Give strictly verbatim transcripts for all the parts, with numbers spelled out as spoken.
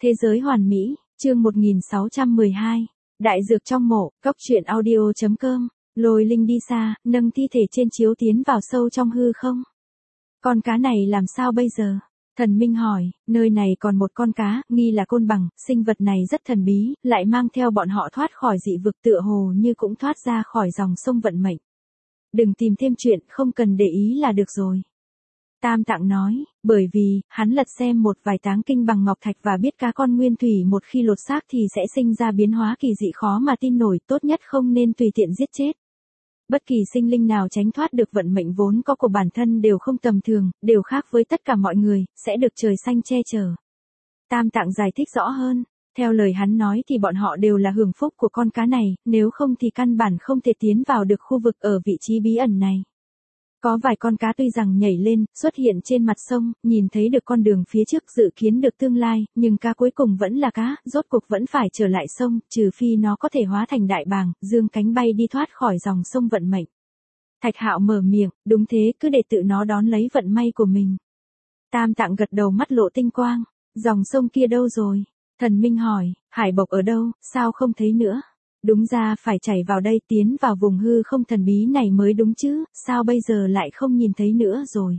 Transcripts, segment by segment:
Thế giới hoàn mỹ, chương một nghìn sáu trăm mười hai. Đại dược trong mộ, cốc truyện audio chấm com. Lôi linh đi xa, nâng thi thể trên chiếu tiến vào sâu trong hư không. Con cá này làm sao bây giờ? Thần Minh hỏi, nơi này còn một con cá, nghi là côn bằng, sinh vật này rất thần bí, lại mang theo bọn họ thoát khỏi dị vực tựa hồ như cũng thoát ra khỏi dòng sông vận mệnh. Đừng tìm thêm chuyện, không cần để ý là được rồi. Tam Tạng nói, bởi vì, hắn lật xem một vài táng kinh bằng ngọc thạch và biết cá con nguyên thủy một khi lột xác thì sẽ sinh ra biến hóa kỳ dị khó mà tin nổi, tốt nhất không nên tùy tiện giết chết. Bất kỳ sinh linh nào tránh thoát được vận mệnh vốn có của bản thân đều không tầm thường, đều khác với tất cả mọi người, sẽ được trời xanh che chở. Tam Tạng giải thích rõ hơn, theo lời hắn nói thì bọn họ đều là hưởng phúc của con cá này, nếu không thì căn bản không thể tiến vào được khu vực ở vị trí bí ẩn này. Có vài con cá tuy rằng nhảy lên, xuất hiện trên mặt sông, nhìn thấy được con đường phía trước dự kiến được tương lai, nhưng cá cuối cùng vẫn là cá, rốt cuộc vẫn phải trở lại sông, trừ phi nó có thể hóa thành đại bàng, dương cánh bay đi thoát khỏi dòng sông vận mệnh. Thạch Hạo mở miệng, đúng thế, cứ để tự nó đón lấy vận may của mình. Tam Tạng gật đầu, mắt lộ tinh quang, dòng sông kia đâu rồi? Thần Minh hỏi, hải bộc ở đâu, sao không thấy nữa? Đúng ra phải chảy vào đây, tiến vào vùng hư không thần bí này mới đúng chứ, sao bây giờ lại không nhìn thấy nữa rồi?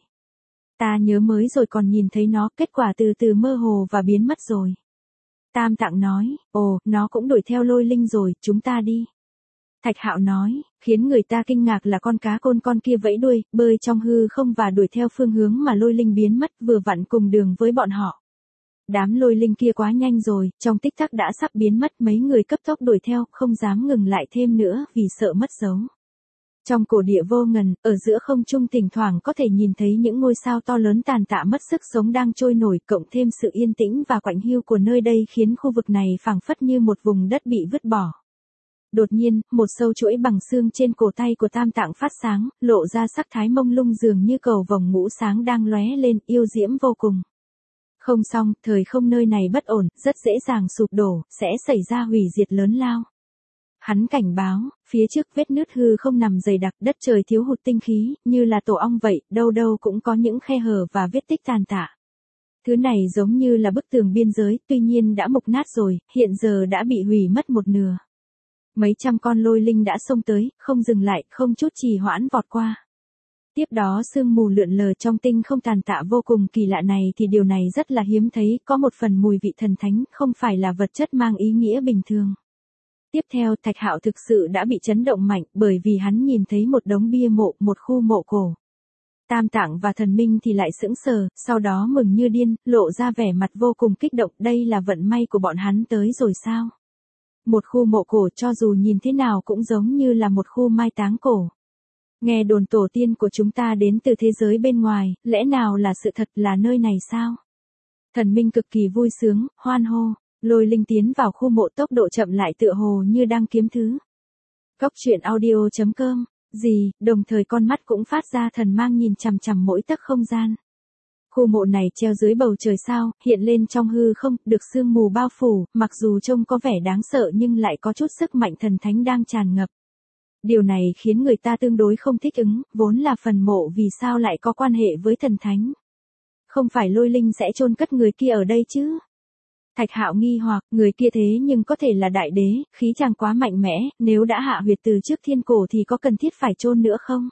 Ta nhớ mới rồi còn nhìn thấy nó, kết quả từ từ mơ hồ và biến mất rồi. Tam Tạng nói, ồ, nó cũng đuổi theo lôi linh rồi, chúng ta đi. Thạch Hạo nói, khiến người ta kinh ngạc là con cá côn con kia vẫy đuôi, bơi trong hư không và đuổi theo phương hướng mà lôi linh biến mất, vừa vặn cùng đường với bọn họ. Đám lôi linh kia quá nhanh rồi, trong tích tắc đã sắp biến mất, mấy người cấp tốc đuổi theo, không dám ngừng lại thêm nữa vì sợ mất dấu. Trong cổ địa vô ngần, ở giữa không trung thỉnh thoảng có thể nhìn thấy những ngôi sao to lớn tàn tạ mất sức sống đang trôi nổi, cộng thêm sự yên tĩnh và quạnh hiu của nơi đây khiến khu vực này phảng phất như một vùng đất bị vứt bỏ. Đột nhiên, một sâu chuỗi bằng xương trên cổ tay của Tam Tạng phát sáng, lộ ra sắc thái mông lung dường như cầu vồng ngũ sáng đang lóe lên, yêu diễm vô cùng. Không xong, thời không nơi này bất ổn, rất dễ dàng sụp đổ, sẽ xảy ra hủy diệt lớn lao. Hắn cảnh báo, phía trước vết nứt hư không nằm dày đặc, đất trời thiếu hụt tinh khí, như là tổ ong vậy, đâu đâu cũng có những khe hở và vết tích tàn tạ. Thứ này giống như là bức tường biên giới, tuy nhiên đã mục nát rồi, hiện giờ đã bị hủy mất một nửa. Mấy trăm con lôi linh đã xông tới, không dừng lại, không chút trì hoãn vọt qua. Tiếp đó sương mù lượn lờ trong tinh không tàn tạ vô cùng kỳ lạ này thì điều này rất là hiếm thấy, có một phần mùi vị thần thánh, không phải là vật chất mang ý nghĩa bình thường. Tiếp theo Thạch Hạo thực sự đã bị chấn động mạnh bởi vì hắn nhìn thấy một đống bia mộ, một khu mộ cổ. Tam Tạng và Thần Minh thì lại sững sờ, sau đó mừng như điên, lộ ra vẻ mặt vô cùng kích động, đây là vận may của bọn hắn tới rồi sao? Một khu mộ cổ cho dù nhìn thế nào cũng giống như là một khu mai táng cổ. Nghe đồn tổ tiên của chúng ta đến từ thế giới bên ngoài, lẽ nào là sự thật, là nơi này sao? Thần Minh cực kỳ vui sướng, hoan hô, lôi linh tiến vào khu mộ, tốc độ chậm lại tựa hồ như đang kiếm thứ. Cốc truyện audio chấm com, gì, đồng thời con mắt cũng phát ra thần mang nhìn chằm chằm mỗi tấc không gian. Khu mộ này treo dưới bầu trời sao, hiện lên trong hư không, được sương mù bao phủ, mặc dù trông có vẻ đáng sợ nhưng lại có chút sức mạnh thần thánh đang tràn ngập. Điều này khiến người ta tương đối không thích ứng, vốn là phần mộ vì sao lại có quan hệ với thần thánh. Không phải lôi linh sẽ chôn cất người kia ở đây chứ? Thạch Hạo nghi hoặc, người kia thế nhưng có thể là đại đế, khí chàng quá mạnh mẽ, nếu đã hạ huyệt từ trước thiên cổ thì có cần thiết phải chôn nữa không?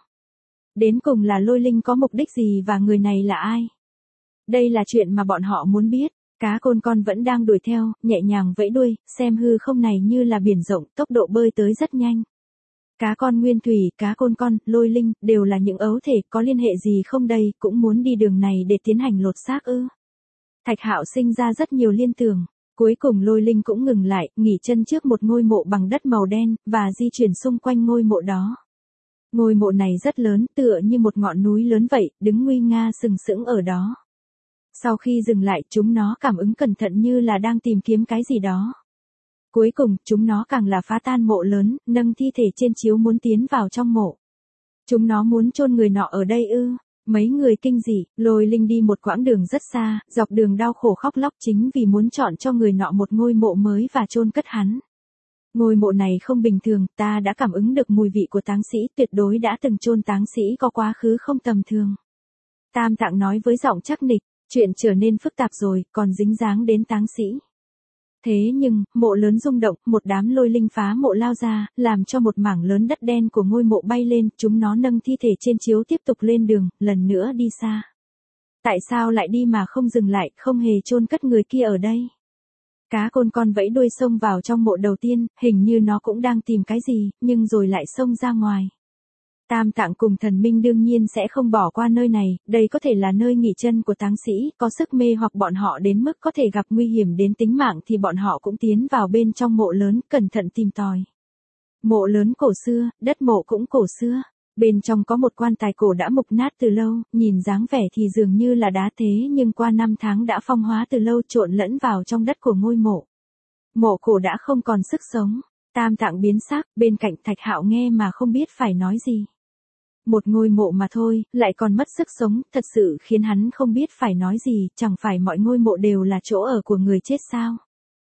Đến cùng là lôi linh có mục đích gì và người này là ai? Đây là chuyện mà bọn họ muốn biết. Cá côn con vẫn đang đuổi theo, nhẹ nhàng vẫy đuôi, xem hư không này như là biển rộng, tốc độ bơi tới rất nhanh. Cá con nguyên thủy, cá côn con, lôi linh, đều là những ấu thể, có liên hệ gì không đây, cũng muốn đi đường này để tiến hành lột xác ư? Thạch Hạo sinh ra rất nhiều liên tưởng, cuối cùng lôi linh cũng ngừng lại, nghỉ chân trước một ngôi mộ bằng đất màu đen, và di chuyển xung quanh ngôi mộ đó. Ngôi mộ này rất lớn, tựa như một ngọn núi lớn vậy, đứng nguy nga sừng sững ở đó. Sau khi dừng lại, chúng nó cảm ứng cẩn thận như là đang tìm kiếm cái gì đó. Cuối cùng, chúng nó càng là phá tan mộ lớn, nâng thi thể trên chiếu muốn tiến vào trong mộ. Chúng nó muốn chôn người nọ ở đây ư? Mấy người kinh dị, lôi linh đi một quãng đường rất xa, dọc đường đau khổ khóc lóc chính vì muốn chọn cho người nọ một ngôi mộ mới và chôn cất hắn. Ngôi mộ này không bình thường, ta đã cảm ứng được mùi vị của táng sĩ, tuyệt đối đã từng chôn táng sĩ có quá khứ không tầm thường. Tam Tạng nói với giọng chắc nịch, chuyện trở nên phức tạp rồi, còn dính dáng đến táng sĩ. Thế nhưng, mộ lớn rung động, một đám lôi linh phá mộ lao ra, làm cho một mảng lớn đất đen của ngôi mộ bay lên, chúng nó nâng thi thể trên chiếu tiếp tục lên đường, lần nữa đi xa. Tại sao lại đi mà không dừng lại, không hề chôn cất người kia ở đây? Cá côn con vẫy đuôi xông vào trong mộ đầu tiên, hình như nó cũng đang tìm cái gì, nhưng rồi lại xông ra ngoài. Tam Tạng cùng thần minh đương nhiên sẽ không bỏ qua nơi này, đây có thể là nơi nghỉ chân của táng sĩ, có sức mê hoặc bọn họ đến mức có thể gặp nguy hiểm đến tính mạng thì bọn họ cũng tiến vào bên trong mộ lớn, cẩn thận tìm tòi. Mộ lớn cổ xưa, đất mộ cũng cổ xưa. Bên trong có một quan tài cổ đã mục nát từ lâu, nhìn dáng vẻ thì dường như là đá thế nhưng qua năm tháng đã phong hóa từ lâu trộn lẫn vào trong đất của ngôi mộ. Mộ cổ đã không còn sức sống. Tam Tạng biến sắc, bên cạnh Thạch Hạo nghe mà không biết phải nói gì. Một ngôi mộ mà thôi, lại còn mất sức sống, thật sự khiến hắn không biết phải nói gì, chẳng phải mọi ngôi mộ đều là chỗ ở của người chết sao?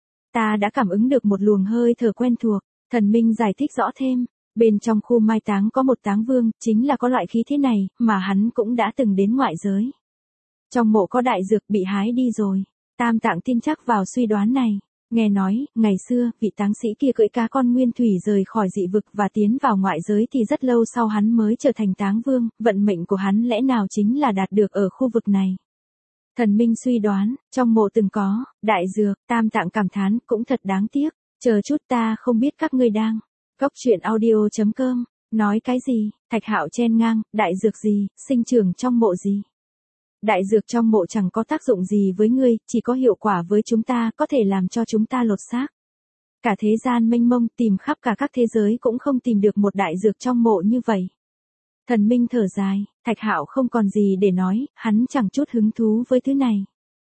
Ta đã cảm ứng được một luồng hơi thở quen thuộc, thần minh giải thích rõ thêm. Bên trong khu mai táng có một táng vương, chính là có loại khí thế này, mà hắn cũng đã từng đến ngoại giới. Trong mộ có đại dược bị hái đi rồi. Tam Tạng tin chắc vào suy đoán này. Nghe nói, ngày xưa, vị táng sĩ kia cưỡi cá con nguyên thủy rời khỏi dị vực và tiến vào ngoại giới thì rất lâu sau hắn mới trở thành táng vương, vận mệnh của hắn lẽ nào chính là đạt được ở khu vực này. Thần minh suy đoán, trong mộ từng có, đại dược, Tam Tạng cảm thán, cũng thật đáng tiếc, chờ chút ta không biết các ngươi đang. Cốc truyện audio chấm com, nói cái gì, Thạch Hạo chen ngang, đại dược gì, sinh trưởng trong mộ gì. Đại dược trong mộ chẳng có tác dụng gì với ngươi, chỉ có hiệu quả với chúng ta, có thể làm cho chúng ta lột xác. Cả thế gian mênh mông tìm khắp cả các thế giới cũng không tìm được một đại dược trong mộ như vậy. Thần minh thở dài, Thạch Hạo không còn gì để nói, hắn chẳng chút hứng thú với thứ này.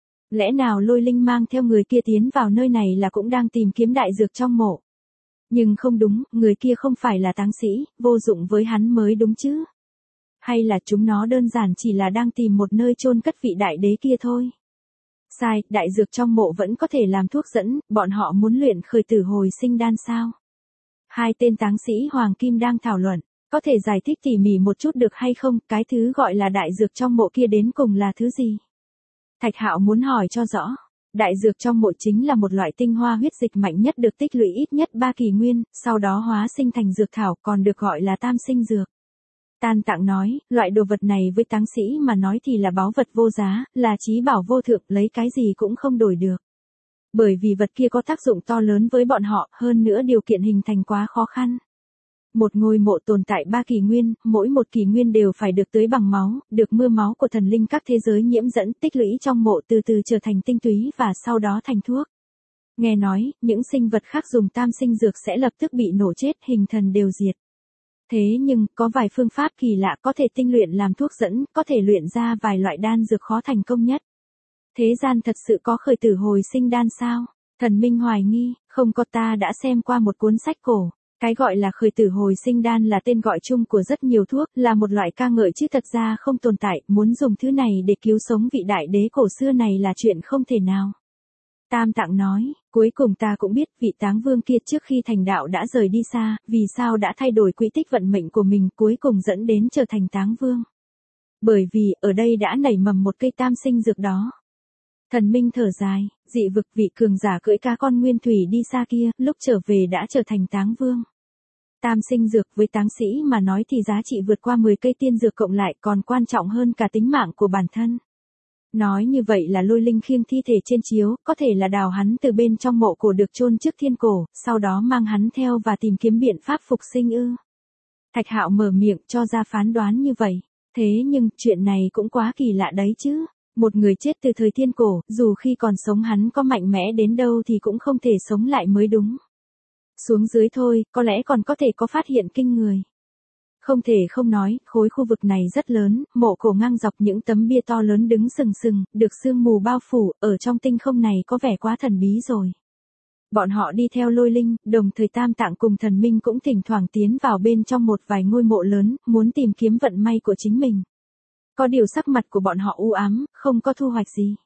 Lẽ nào lôi linh mang theo người kia tiến vào nơi này là cũng đang tìm kiếm đại dược trong mộ? Nhưng không đúng, người kia không phải là táng sĩ, vô dụng với hắn mới đúng chứ. Hay là chúng nó đơn giản chỉ là đang tìm một nơi chôn cất vị đại đế kia thôi. Sai, đại dược trong mộ vẫn có thể làm thuốc dẫn, bọn họ muốn luyện khởi tử hồi sinh đan sao? Hai tên táng sĩ Hoàng Kim đang thảo luận, có thể giải thích tỉ mỉ một chút được hay không, cái thứ gọi là đại dược trong mộ kia đến cùng là thứ gì? Thạch Hạo muốn hỏi cho rõ. Đại dược trong mộ chính là một loại tinh hoa huyết dịch mạnh nhất được tích lũy ít nhất ba kỷ nguyên, sau đó hóa sinh thành dược thảo còn được gọi là tam sinh dược. Tam Tạng nói, loại đồ vật này với táng sĩ mà nói thì là báu vật vô giá, là chí bảo vô thượng, lấy cái gì cũng không đổi được. Bởi vì vật kia có tác dụng to lớn với bọn họ, hơn nữa điều kiện hình thành quá khó khăn. Một ngôi mộ tồn tại ba kỷ nguyên, mỗi một kỷ nguyên đều phải được tưới bằng máu, được mưa máu của thần linh các thế giới nhiễm dẫn tích lũy trong mộ từ từ trở thành tinh túy và sau đó thành thuốc. Nghe nói, những sinh vật khác dùng tam sinh dược sẽ lập tức bị nổ chết, hình thần đều diệt. Thế nhưng, có vài phương pháp kỳ lạ có thể tinh luyện làm thuốc dẫn, có thể luyện ra vài loại đan dược khó thành công nhất. Thế gian thật sự có khởi tử hồi sinh đan sao? Thần minh hoài nghi, không có, ta đã xem qua một cuốn sách cổ. Cái gọi là khởi tử hồi sinh đan là tên gọi chung của rất nhiều thuốc, là một loại ca ngợi chứ thật ra không tồn tại, muốn dùng thứ này để cứu sống vị đại đế cổ xưa này là chuyện không thể nào. Tam Tạng nói, cuối cùng ta cũng biết vị táng vương kia trước khi thành đạo đã rời đi xa, vì sao đã thay đổi quỹ tích vận mệnh của mình cuối cùng dẫn đến trở thành táng vương. Bởi vì, ở đây đã nảy mầm một cây tam sinh dược đó. Thần minh thở dài, dị vực vị cường giả cưỡi cá con nguyên thủy đi xa kia, lúc trở về đã trở thành táng vương. Tam sinh dược với táng sĩ mà nói thì giá trị vượt qua mười cây tiên dược cộng lại còn quan trọng hơn cả tính mạng của bản thân. Nói như vậy là lôi linh khiêng thi thể trên chiếu, có thể là đào hắn từ bên trong mộ cổ được chôn trước thiên cổ, sau đó mang hắn theo và tìm kiếm biện pháp phục sinh ư. Thạch Hạo mở miệng cho ra phán đoán như vậy. Thế nhưng, chuyện này cũng quá kỳ lạ đấy chứ. Một người chết từ thời thiên cổ, dù khi còn sống hắn có mạnh mẽ đến đâu thì cũng không thể sống lại mới đúng. Xuống dưới thôi, có lẽ còn có thể có phát hiện kinh người. Không thể không nói, khối khu vực này rất lớn, mộ cổ ngang dọc những tấm bia to lớn đứng sừng sừng, được sương mù bao phủ, ở trong tinh không này có vẻ quá thần bí rồi. Bọn họ đi theo lôi linh, đồng thời Tam Tạng cùng thần minh cũng thỉnh thoảng tiến vào bên trong một vài ngôi mộ lớn, muốn tìm kiếm vận may của chính mình. Có điều sắc mặt của bọn họ u ám, không có thu hoạch gì.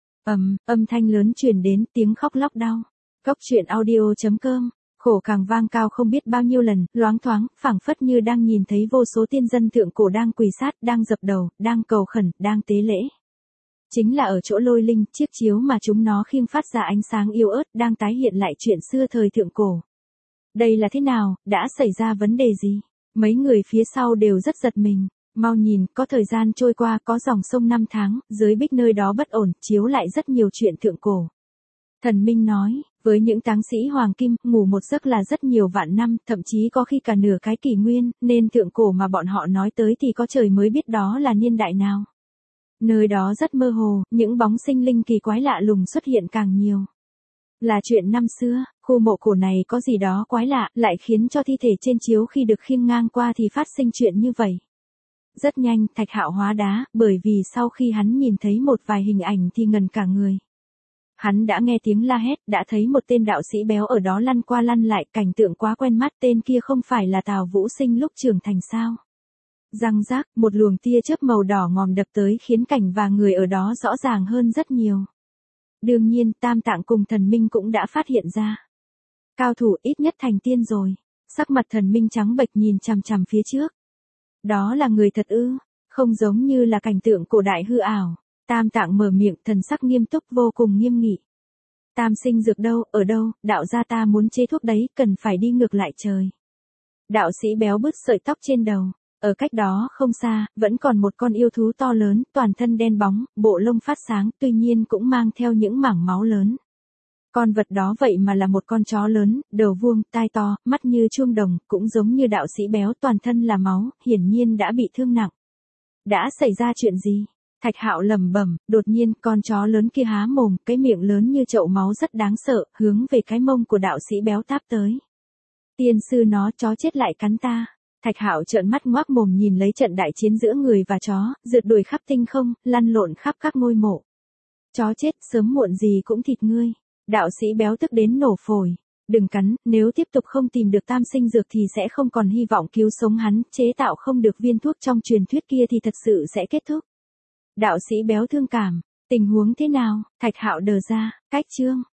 Ầm, âm thanh lớn truyền đến, tiếng khóc lóc đau. Cốc truyện audio chấm com, khổ càng vang cao không biết bao nhiêu lần, loáng thoáng, phảng phất như đang nhìn thấy vô số tiên dân thượng cổ đang quỳ sát, đang dập đầu, đang cầu khẩn, đang tế lễ. Chính là ở chỗ lôi linh, chiếc chiếu mà chúng nó khiêng phát ra ánh sáng yếu ớt đang tái hiện lại chuyện xưa thời thượng cổ. Đây là thế nào, đã xảy ra vấn đề gì? Mấy người phía sau đều rất giật mình. Mau nhìn, có thời gian trôi qua, có dòng sông năm tháng, dưới bích nơi đó bất ổn, chiếu lại rất nhiều chuyện thượng cổ. Thần Minh nói, với những táng sĩ hoàng kim, ngủ một giấc là rất nhiều vạn năm, thậm chí có khi cả nửa cái kỷ nguyên, nên thượng cổ mà bọn họ nói tới thì có trời mới biết đó là niên đại nào. Nơi đó rất mơ hồ, những bóng sinh linh kỳ quái lạ lùng xuất hiện càng nhiều. Là chuyện năm xưa, khu mộ cổ này có gì đó quái lạ, lại khiến cho thi thể trên chiếu khi được khiêng ngang qua thì phát sinh chuyện như vậy. Rất nhanh, Thạch Hạo hóa đá, bởi vì sau khi hắn nhìn thấy một vài hình ảnh thì ngần cả người. Hắn đã nghe tiếng la hét, đã thấy một tên đạo sĩ béo ở đó lăn qua lăn lại, cảnh tượng quá quen mắt, tên kia không phải là Tào Vũ Sinh lúc trưởng thành sao. Răng rác, một luồng tia chớp màu đỏ ngòm đập tới khiến cảnh và người ở đó rõ ràng hơn rất nhiều. Đương nhiên, Tam Tạng cùng Thần Minh cũng đã phát hiện ra. Cao thủ ít nhất thành tiên rồi. Sắc mặt Thần Minh trắng bệch nhìn chằm chằm phía trước. Đó là người thật ư, không giống như là cảnh tượng cổ đại hư ảo. Tam Tạng mở miệng, thần sắc nghiêm túc vô cùng nghiêm nghị. Tam sinh dược đâu, ở đâu, đạo gia ta muốn chế thuốc đấy, cần phải đi ngược lại trời. Đạo sĩ béo bứt sợi tóc trên đầu. Ở cách đó không xa, vẫn còn một con yêu thú to lớn, toàn thân đen bóng, bộ lông phát sáng, tuy nhiên cũng mang theo những mảng máu lớn. Con vật đó vậy mà là một con chó lớn, đầu vuông, tai to, mắt như chuông đồng, cũng giống như đạo sĩ béo, toàn thân là máu, hiển nhiên đã bị thương nặng. Đã xảy ra chuyện gì? Thạch Hạo lẩm bẩm, đột nhiên con chó lớn kia há mồm, cái miệng lớn như chậu máu rất đáng sợ, hướng về cái mông của đạo sĩ béo táp tới. Tiên sư nó, chó chết lại cắn ta. Thạch Hạo trợn mắt ngoác mồm nhìn lấy trận đại chiến giữa người và chó, rượt đuổi khắp tinh không, lăn lộn khắp các ngôi mộ. Chó chết, sớm muộn gì cũng thịt ngươi. Đạo sĩ béo tức đến nổ phổi. Đừng cắn, nếu tiếp tục không tìm được tam sinh dược thì sẽ không còn hy vọng cứu sống hắn, chế tạo không được viên thuốc trong truyền thuyết kia thì thật sự sẽ kết thúc. Đạo sĩ béo thương cảm, tình huống thế nào? Thạch Hạo đờ ra, cách chương.